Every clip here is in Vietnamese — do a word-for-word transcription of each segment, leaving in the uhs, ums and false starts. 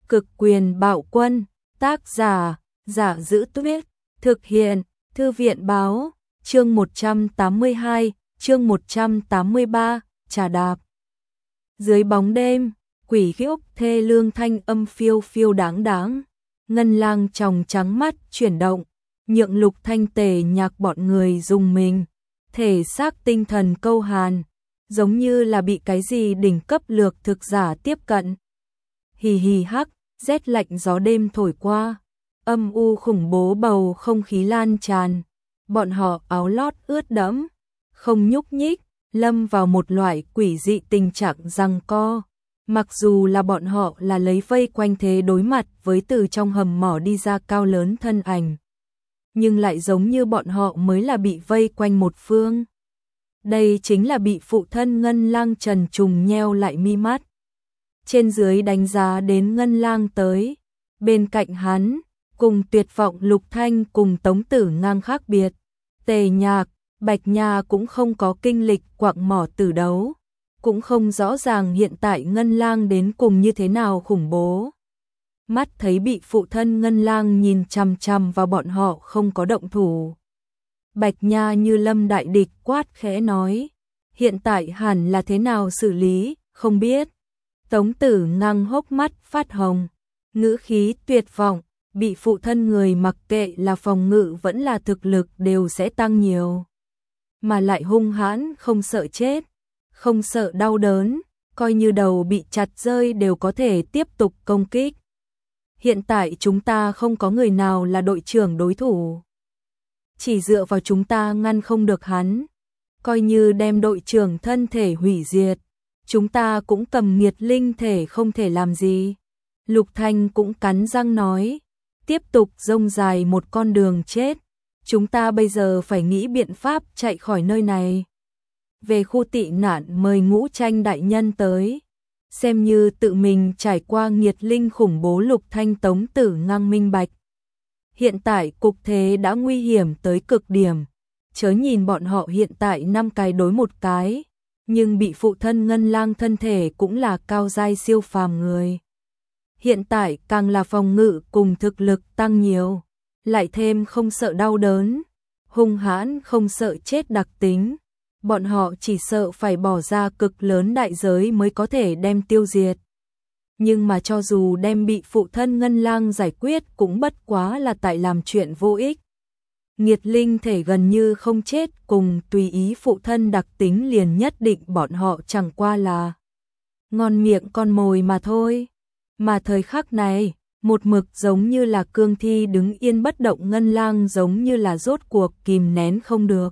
Cực quyền bạo quân, tác giả, Giả Giữ Tuyết, thực hiện, Thư viện báo, chương một trăm tám mươi hai, chương một trăm tám mươi ba, trà đạp. Dưới bóng đêm, quỷ khiếp thê lương thanh âm phiêu phiêu đáng đáng, Ngân Lang tròng trắng mắt chuyển động, nhượng Lục Thanh Tề Nhạc bọn người dùng mình, thể xác tinh thần câu hàn, giống như là bị cái gì đỉnh cấp lược thực giả tiếp cận. Hì hì hắc, rét lạnh gió đêm thổi qua, âm u khủng bố bầu không khí lan tràn, bọn họ áo lót ướt đẫm, không nhúc nhích, lâm vào một loại quỷ dị tình trạng giằng co. Mặc dù là bọn họ là lấy vây quanh thế đối mặt với từ trong hầm mỏ đi ra cao lớn thân ảnh, nhưng lại giống như bọn họ mới là bị vây quanh một phương. Đây chính là bị phụ thân Ngân Lang Trần Trùng nheo lại mi mắt. Trên dưới đánh giá đến Ngân Lang tới, bên cạnh hắn, cùng tuyệt vọng Lục Thanh cùng Tống Tử Ngang khác biệt, Tề Nhạc, Bạch Nha cũng không có kinh lịch quạng mỏ tử đấu, cũng không rõ ràng hiện tại Ngân Lang đến cùng như thế nào khủng bố. Mắt thấy bị phụ thân Ngân Lang nhìn chằm chằm vào bọn họ không có động thủ. Bạch Nha như lâm đại địch quát khẽ nói, hiện tại hẳn là thế nào xử lý, không biết. Tống Tử Ngang hốc mắt phát hồng, ngữ khí tuyệt vọng, bị phụ thân người mặc kệ là phòng ngự vẫn là thực lực đều sẽ tăng nhiều. Mà lại hung hãn không sợ chết, không sợ đau đớn, coi như đầu bị chặt rơi đều có thể tiếp tục công kích. Hiện tại chúng ta không có người nào là đội trưởng đối thủ. Chỉ dựa vào chúng ta ngăn không được hắn. Coi như đem đội trưởng thân thể hủy diệt, chúng ta cũng cầm nghiệt linh thể không thể làm gì. Lục Thanh cũng cắn răng nói, tiếp tục rông dài một con đường chết. Chúng ta bây giờ phải nghĩ biện pháp chạy khỏi nơi này. Về khu tị nạn mời Ngũ Tranh đại nhân tới. Xem như tự mình trải qua nghiệt linh khủng bố. Lục Thanh Tống Tử Ngang minh bạch. Hiện tại cục thế đã nguy hiểm tới cực điểm. Chớ nhìn bọn họ hiện tại năm cái đối một cái, nhưng bị phụ thân Ngân Lang thân thể cũng là cao giai siêu phàm người. Hiện tại càng là phòng ngự cùng thực lực tăng nhiều, lại thêm không sợ đau đớn, hung hãn không sợ chết đặc tính. Bọn họ chỉ sợ phải bỏ ra cực lớn đại giới mới có thể đem tiêu diệt. Nhưng mà cho dù đem bị phụ thân Ngân Lang giải quyết cũng bất quá là tại làm chuyện vô ích. Nghiệt linh thể gần như không chết cùng tùy ý phụ thân đặc tính liền nhất định bọn họ chẳng qua là ngon miệng con mồi mà thôi. Mà thời khắc này, một mực giống như là cương thi đứng yên bất động Ngân Lang giống như là rốt cuộc kìm nén không được.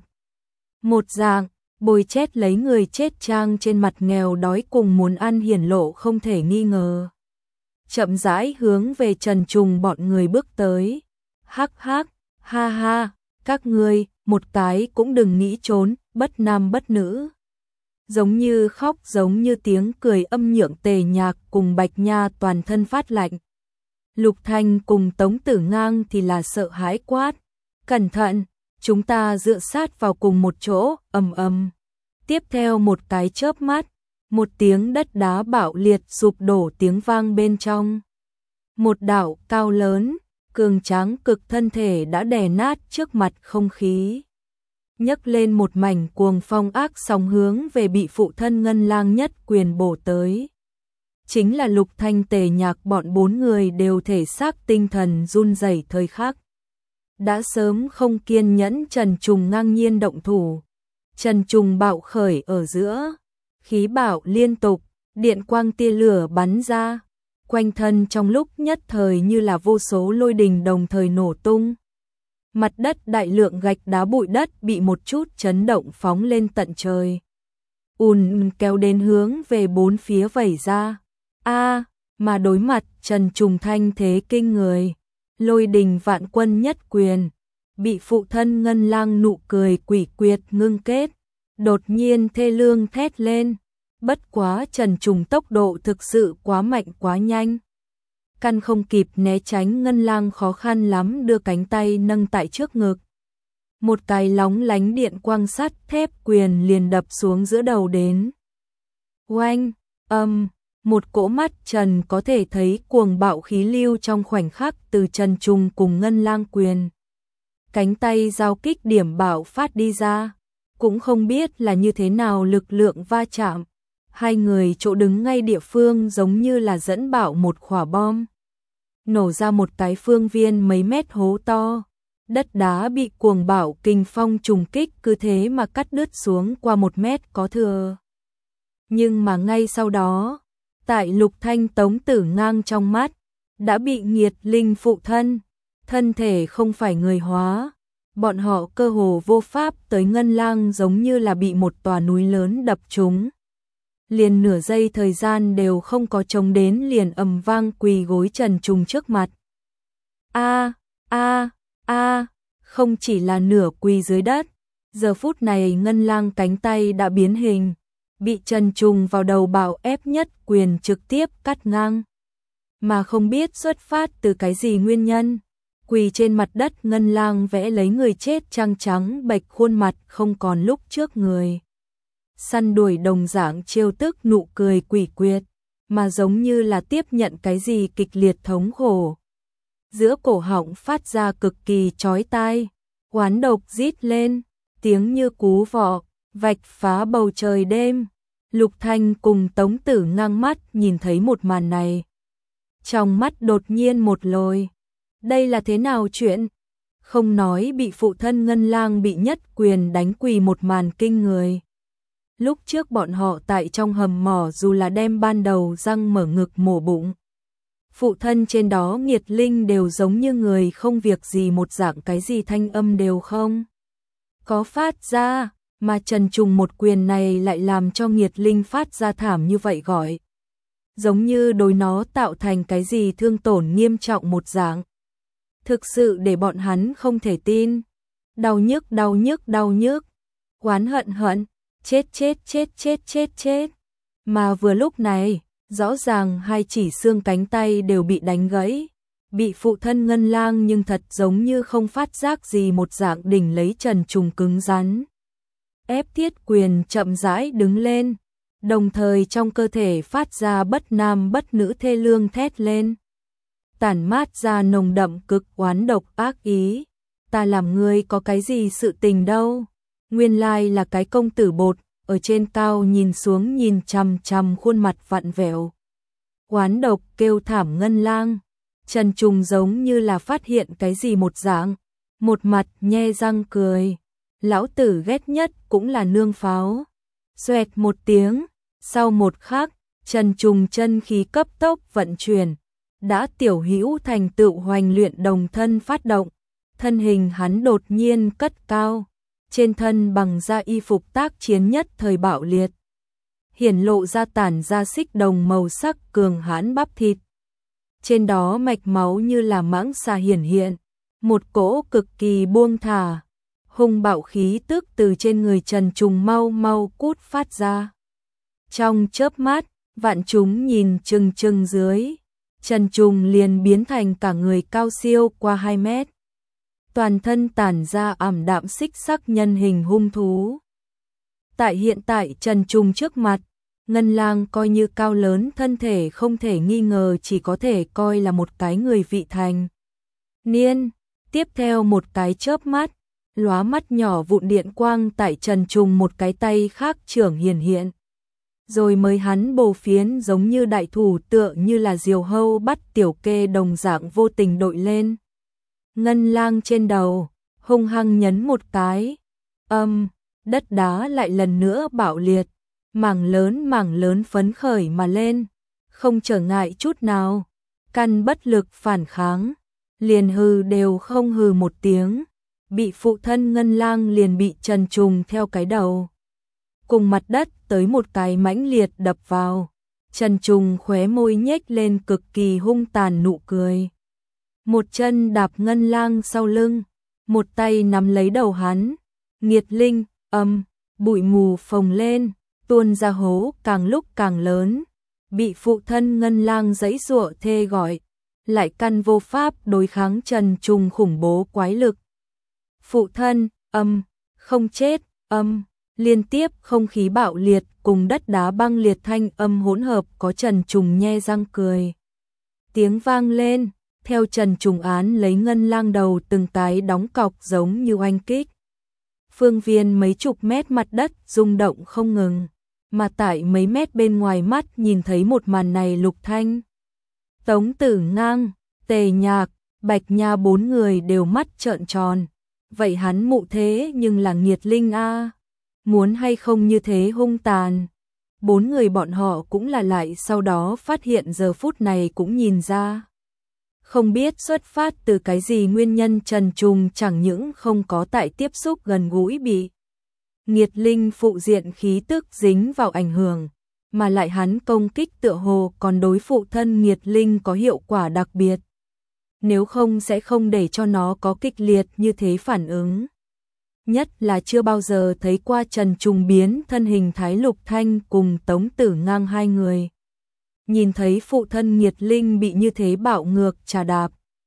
Một dạng, bồi chết lấy người chết trang trên mặt nghèo đói cùng muốn ăn hiển lộ không thể nghi ngờ. Chậm rãi hướng về Trần Trùng bọn người bước tới. Hắc hắc, ha ha, các ngươi, một cái cũng đừng nghĩ trốn, bất nam bất nữ. Giống như khóc giống như tiếng cười âm nhượng Tề Nhạc cùng Bạch Nha toàn thân phát lạnh. Lục Thanh cùng Tống Tử Ngang thì là sợ hãi quát. Cẩn thận, chúng ta dựa sát vào cùng một chỗ, ầm ầm. Tiếp theo một cái chớp mắt, một tiếng đất đá bạo liệt sụp đổ tiếng vang bên trong. Một đạo cao lớn, cường tráng cực thân thể đã đè nát trước mặt không khí. Nhấc lên một mảnh cuồng phong ác sóng hướng về bị phụ thân Ngân Lang nhất quyền bổ tới. Chính là Lục Thanh Tề Nhạc bọn bốn người đều thể xác tinh thần run rẩy thời khắc. Đã sớm không kiên nhẫn Trần Trùng ngang nhiên động thủ. Trần Trùng bạo khởi ở giữa, khí bạo liên tục, điện quang tia lửa bắn ra, quanh thân trong lúc nhất thời như là vô số lôi đình đồng thời nổ tung. Mặt đất đại lượng gạch đá bụi đất bị một chút chấn động phóng lên tận trời. Ùn kéo đến hướng về bốn phía vẩy ra. A, mà đối mặt Trần Trùng thanh thế kinh người, lôi đình vạn quân nhất quyền, bị phụ thân Ngân Lang nụ cười quỷ quyệt ngưng kết, đột nhiên thê lương thét lên. Bất quá Trần Trùng tốc độ thực sự quá mạnh quá nhanh. Căn không kịp né tránh, Ngân Lang khó khăn lắm đưa cánh tay nâng tại trước ngực. Một cái lóng lánh điện quang sắt thép quyền liền đập xuống giữa đầu đến. Oanh, âm, Một cỗ mắt trần có thể thấy cuồng bạo khí lưu trong khoảnh khắc từ Trần Trùng cùng Ngân Lang quyền. Cánh tay giao kích điểm bạo phát đi ra, cũng không biết là như thế nào lực lượng va chạm. Hai người chỗ đứng ngay địa phương giống như là dẫn bạo một quả bom. Nổ ra một cái phương viên mấy mét hố to. Đất đá bị cuồng bạo kình phong trùng kích cứ thế mà cắt đứt xuống qua một mét có thừa. Nhưng mà ngay sau đó, tại Lục Thanh Tống Tử Ngang trong mắt, đã bị nghiệt linh phụ thân, thân thể không phải người hóa. Bọn họ cơ hồ vô pháp tới Ngân Lang giống như là bị một tòa núi lớn đập trúng. Liền nửa giây thời gian đều không có trông đến liền ầm vang quỳ gối Trần Trùng trước mặt. A, a, a, không chỉ là nửa quỳ dưới đất, giờ phút này Ngân Lang cánh tay đã biến hình, bị Trần Trùng vào đầu bạo ép nhất quyền trực tiếp cắt ngang. Mà không biết xuất phát từ cái gì nguyên nhân, quỳ trên mặt đất Ngân Lang vẽ lấy người chết trăng trắng bệch khuôn mặt không còn lúc trước người. Săn đuổi đồng dạng trêu tức nụ cười quỷ quyệt, mà giống như là tiếp nhận cái gì kịch liệt thống khổ. Giữa cổ họng phát ra cực kỳ chói tai, oán độc rít lên, tiếng như cú vọ, vạch phá bầu trời đêm. Lục Thanh cùng Tống Tử Ngang mắt nhìn thấy một màn này. Trong mắt đột nhiên một lồi. Đây là thế nào chuyện? Không nói bị phụ thân Ngân Lang bị nhất quyền đánh quỳ một màn kinh người. Lúc trước bọn họ tại trong hầm mỏ dù là đem ban đầu răng mở ngực mổ bụng. Phụ thân trên đó nghiệt linh đều giống như người không việc gì một dạng, cái gì thanh âm đều không có phát ra, mà Trần Trùng một quyền này lại làm cho nghiệt linh phát ra thảm như vậy gọi. Giống như đối nó tạo thành cái gì thương tổn nghiêm trọng một dạng. Thực sự để bọn hắn không thể tin. Đau nhức đau nhức đau nhức, oán hận hận, chết chết chết chết chết chết. Mà vừa lúc này, rõ ràng hai chỉ xương cánh tay đều bị đánh gãy, bị phụ thân Ngân Lang nhưng thật giống như không phát giác gì một dạng đỉnh lấy Trần Trùng cứng rắn. Ép thiết quyền chậm rãi đứng lên, đồng thời trong cơ thể phát ra bất nam bất nữ thê lương thét lên. Tản mát ra nồng đậm cực oán độc ác ý. Ta làm ngươi có cái gì sự tình đâu. Nguyên lai là cái công tử bột, ở trên cao nhìn xuống nhìn chằm chằm khuôn mặt vặn vẹo. Oán độc kêu thảm Ngân Lang. Trần Trùng giống như là phát hiện cái gì một dạng, một mặt nhe răng cười. Lão tử ghét nhất cũng là nương pháo. Xoẹt một tiếng, sau một khắc, Trần Trùng chân khí cấp tốc vận chuyển, đã tiểu hữu thành tựu hoành luyện đồng thân phát động, thân hình hắn đột nhiên cất cao, trên thân bằng da y phục tác chiến nhất thời bạo liệt, hiển lộ ra tản ra xích đồng màu sắc cường hãn bắp thịt. Trên đó mạch máu như là mãng xà hiển hiện, một cỗ cực kỳ buông thả, hung bạo khí tức từ trên người Trần Trùng mau mau cút phát ra. Trong chớp mắt, vạn chúng nhìn chừng chừng dưới, Trần Trùng liền biến thành cả người cao siêu qua hai mét. Toàn thân tản ra ảm đạm xích sắc nhân hình hung thú. Tại hiện tại Trần Trùng trước mặt, Ngân Lang coi như cao lớn thân thể không thể nghi ngờ chỉ có thể coi là một cái người vị thành niên. Tiếp theo một cái chớp mắt, lóa mắt nhỏ vụn điện quang tại Trần Trùng một cái tay khác trưởng hiển hiện. Rồi mới hắn bồ phiến giống như đại thủ tựa như là diều hâu bắt tiểu kê đồng dạng vô tình đội lên. Ngân Lang trên đầu, hung hăng nhấn một cái. Âm, đất đá lại lần nữa bạo liệt, mảng lớn mảng lớn phấn khởi mà lên, không trở ngại chút nào, căn bất lực phản kháng, liền hừ đều không hừ một tiếng, bị phụ thân Ngân Lang liền bị Trần Trùng theo cái đầu cùng mặt đất tới một cái mãnh liệt đập vào. Trần Trùng khóe môi nhếch lên cực kỳ hung tàn nụ cười. Một chân đạp Ngân Lang sau lưng, một tay nắm lấy đầu hắn. Nghiệt linh, âm, bụi mù phồng lên, tuôn ra hố càng lúc càng lớn. Bị phụ thân Ngân Lang giãy giụa thê gọi, lại căn vô pháp đối kháng Trần Trùng khủng bố quái lực. Phụ thân, âm, không chết, âm. Liên tiếp không khí bạo liệt cùng đất đá băng liệt thanh âm hỗn hợp, có Trần Trùng nhe răng cười. Tiếng vang lên, theo Trần Trùng án lấy ngân lang đầu từng cái đóng cọc giống như oanh kích. Phương viên mấy chục mét mặt đất rung động không ngừng, mà tại mấy mét bên ngoài mắt nhìn thấy một màn này Lục Thanh, Tống Tử Ngang, Tề Nhạc, Bạch Nha bốn người đều mắt trợn tròn. Vậy hắn mụ thế nhưng là nghiệt linh a, muốn hay không như thế hung tàn. Bốn người bọn họ cũng là lại sau đó phát hiện giờ phút này cũng nhìn ra. Không biết xuất phát từ cái gì nguyên nhân Trần Trùng chẳng những không có tại tiếp xúc gần gũi bị nghiệt linh phụ diện khí tức dính vào ảnh hưởng, mà lại hắn công kích tựa hồ còn đối phụ thân nghiệt linh có hiệu quả đặc biệt. Nếu không sẽ không để cho nó có kịch liệt như thế phản ứng. Nhất là chưa bao giờ thấy qua Trần Trùng biến thân hình thái Lục Thanh cùng Tống Tử Ngang hai người. Nhìn thấy phụ thân nghiệt linh bị như thế bạo ngược trà đạp,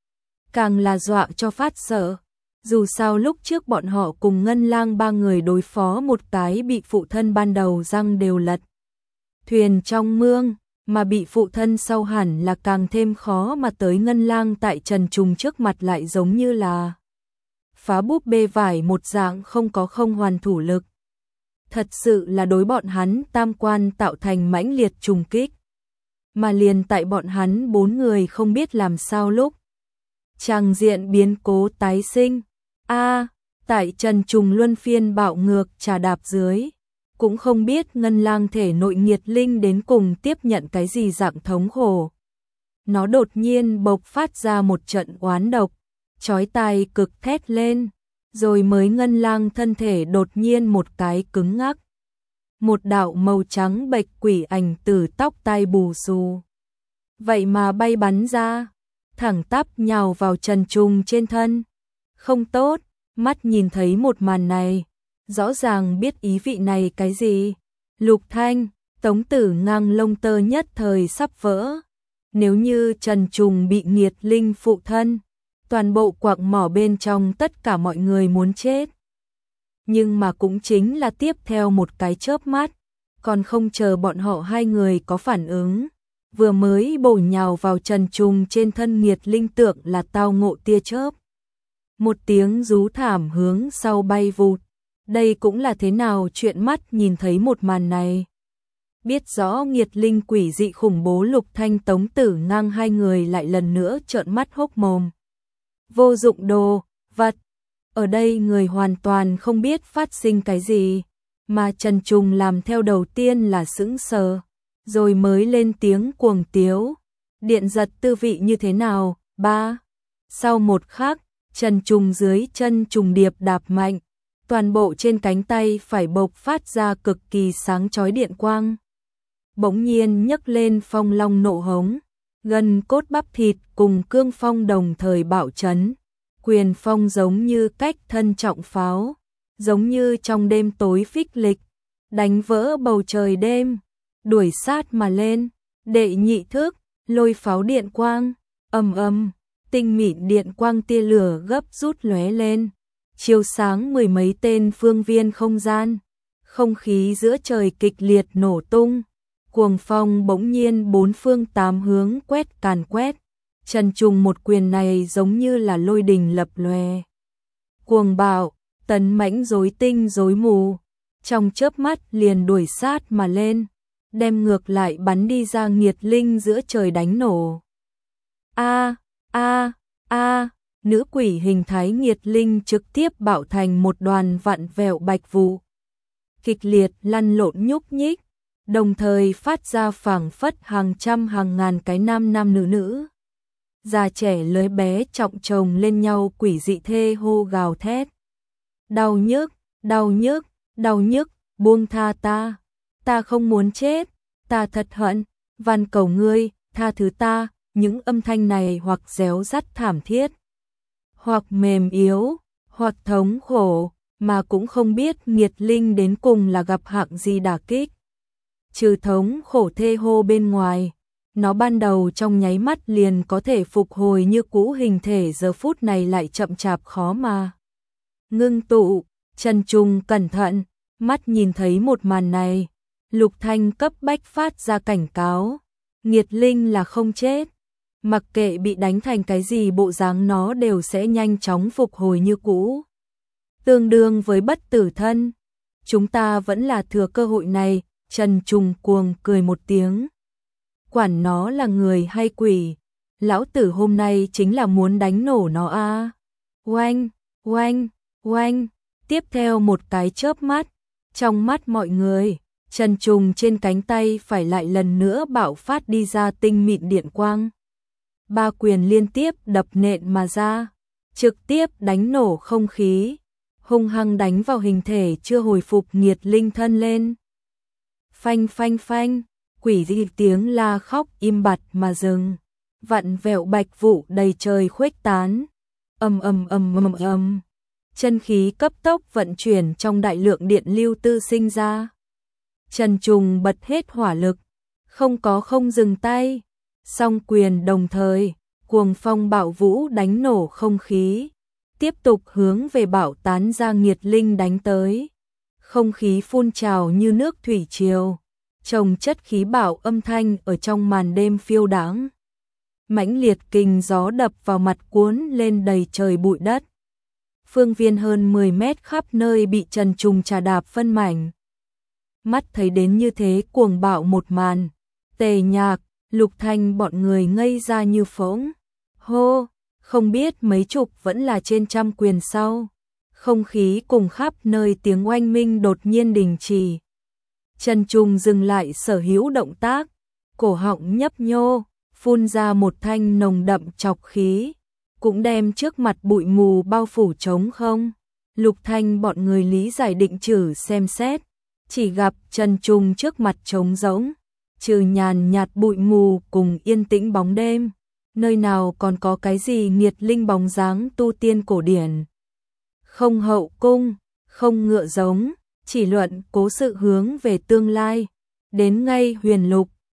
càng là dọa cho phát sợ. Dù sao lúc trước bọn họ cùng Ngân Lang ba người đối phó một cái bị phụ thân ban đầu răng đều lật thuyền trong mương, mà bị phụ thân sau hẳn là càng thêm khó, mà tới Ngân Lang tại Trần Trùng trước mặt lại giống như là phá búp bê vải một dạng, không có không hoàn thủ lực. Thật sự là đối bọn hắn tam quan tạo thành mãnh liệt trùng kích. Mà liền tại bọn hắn bốn người không biết làm sao lúc tràng diện biến cố tái sinh. A, tại Trần Trùng luân phiên bạo ngược trà đạp dưới, cũng không biết Ngân Lang thể nội nghiệt linh đến cùng tiếp nhận cái gì dạng thống khổ. Nó đột nhiên bộc phát ra một trận oán độc, chói tai cực thét lên, rồi mới Ngân Lang thân thể đột nhiên một cái cứng ngắc. Một đạo màu trắng bạch quỷ ảnh từ tóc tai bù xù vậy mà bay bắn ra, thẳng tắp nhào vào Trần Trùng trên thân. Không tốt, mắt nhìn thấy một màn này, rõ ràng biết ý vị này cái gì. Lục Thanh, Tống Tử Ngang lông tơ nhất thời sắp vỡ. Nếu như Trần Trùng bị nghiệt linh phụ thân, toàn bộ quặng mỏ bên trong tất cả mọi người muốn chết. Nhưng mà cũng chính là tiếp theo một cái chớp mắt, còn không chờ bọn họ hai người có phản ứng, vừa mới bổ nhào vào Trần Trùng trên thân nghiệt linh tượng là tao ngộ tia chớp. Một tiếng rú thảm hướng sau bay vụt. Đây cũng là thế nào chuyện mắt nhìn thấy một màn này. Biết rõ nghiệt linh quỷ dị khủng bố, Lục Thanh Tống Tử Ngang hai người lại lần nữa trợn mắt hốc mồm. Vô dụng đồ, vật. Ở đây người hoàn toàn không biết phát sinh cái gì, mà Trần Trùng làm theo đầu tiên là sững sờ, rồi mới lên tiếng cuồng tiếu. Điện giật tư vị như thế nào? Ba. Sau một khắc, Trần Trùng dưới chân trùng điệp đạp mạnh, toàn bộ trên cánh tay phải bộc phát ra cực kỳ sáng chói điện quang. Bỗng nhiên nhấc lên phong long nộ hống, gần cốt bắp thịt cùng cương phong đồng thời bạo chấn. Quyền phong giống như cách thân trọng pháo, giống như trong đêm tối phích lịch, đánh vỡ bầu trời đêm, đuổi sát mà lên. Đệ nhị thức, lôi pháo điện quang, ầm ầm, tinh mịn điện quang tia lửa gấp rút lóe lên, chiếu sáng mười mấy tên phương viên không gian. Không khí giữa trời kịch liệt nổ tung, cuồng phong bỗng nhiên bốn phương tám hướng quét càn quét. Trần Trùng một quyền này giống như là lôi đình lập lòe, cuồng bạo, tấn mãnh rối tinh rối mù, trong chớp mắt liền đuổi sát mà lên, đem ngược lại bắn đi ra nghiệt linh giữa trời đánh nổ. A a a, nữ quỷ hình thái nghiệt linh trực tiếp bạo thành một đoàn vặn vẹo bạch vụ, kịch liệt lăn lộn nhúc nhích, đồng thời phát ra phảng phất hàng trăm hàng ngàn cái nam nam nữ nữ, già trẻ lớn bé trọng chồng lên nhau quỷ dị thê hô gào thét. Đau nhức, đau nhức, đau nhức, buông tha ta, ta không muốn chết, ta thật hận, van cầu ngươi, tha thứ ta. Những âm thanh này hoặc réo rắt thảm thiết, hoặc mềm yếu, hoặc thống khổ, mà cũng không biết nghiệt linh đến cùng là gặp hạng gì đả kích. Trừ thống khổ thê hô bên ngoài, nó ban đầu trong nháy mắt liền có thể phục hồi như cũ hình thể, giờ phút này lại chậm chạp khó mà ngưng tụ. Trần Trùng cẩn thận, Mắt nhìn thấy một màn này, Lục Thanh cấp bách phát ra cảnh cáo, nghiệt linh là không chết, mặc kệ bị đánh thành cái gì bộ dáng nó đều sẽ nhanh chóng phục hồi như cũ. Tương đương với bất tử thân, chúng ta vẫn là thừa cơ hội này, Trần Trùng cuồng cười một tiếng. Quản nó là người hay quỷ, lão tử hôm nay chính là muốn đánh nổ nó a. À. Oanh, oanh, oanh, tiếp theo một cái chớp mắt, trong mắt mọi người, Trần Trùng trên cánh tay phải lại lần nữa bạo phát đi ra tinh mịn điện quang. Ba quyền liên tiếp đập nện mà ra, trực tiếp đánh nổ không khí, hung hăng đánh vào hình thể chưa hồi phục nghiệt linh thân lên. Phanh phanh phanh, quỷ dị tiếng la khóc im bặt mà dừng, vặn vẹo bạch vụ đầy trời khuếch tán. Ầm ầm ầm ầm ầm. Chân khí cấp tốc vận chuyển trong đại lượng điện lưu tư sinh ra. Trần Trùng bật hết hỏa lực, không có không dừng tay, song quyền đồng thời, cuồng phong bạo vũ đánh nổ không khí, tiếp tục hướng về bạo tán ra nghiệt linh đánh tới. Không khí phun trào như nước thủy triều, chồng chất khí bạo âm thanh ở trong màn đêm phiêu đãng. Mãnh liệt kình gió đập vào mặt cuốn lên đầy trời bụi đất. Phương viên hơn mười mét khắp nơi bị Trần Trùng trà đạp phân mảnh. Mắt thấy đến như thế cuồng bạo một màn, Tề Nhạc, Lục Thanh bọn người ngây ra như phỗng. Hô, không biết mấy chục vẫn là trên trăm quyền sau. Không khí cùng khắp nơi tiếng oanh minh đột nhiên đình chỉ. Trần Trùng dừng lại sở hữu động tác, cổ họng nhấp nhô, phun ra một thanh nồng đậm trọc khí, cũng đem trước mặt bụi mù bao phủ trống không. Lục Thanh bọn người lý giải định trừ xem xét, chỉ gặp Trần Trùng trước mặt trống rỗng, trừ nhàn nhạt bụi mù cùng yên tĩnh bóng đêm, nơi nào còn có cái gì nghiệt linh bóng dáng tu tiên cổ điển. Không hậu cung, không ngựa giống, chỉ luận cố sự hướng về tương lai, đến ngay huyền lục,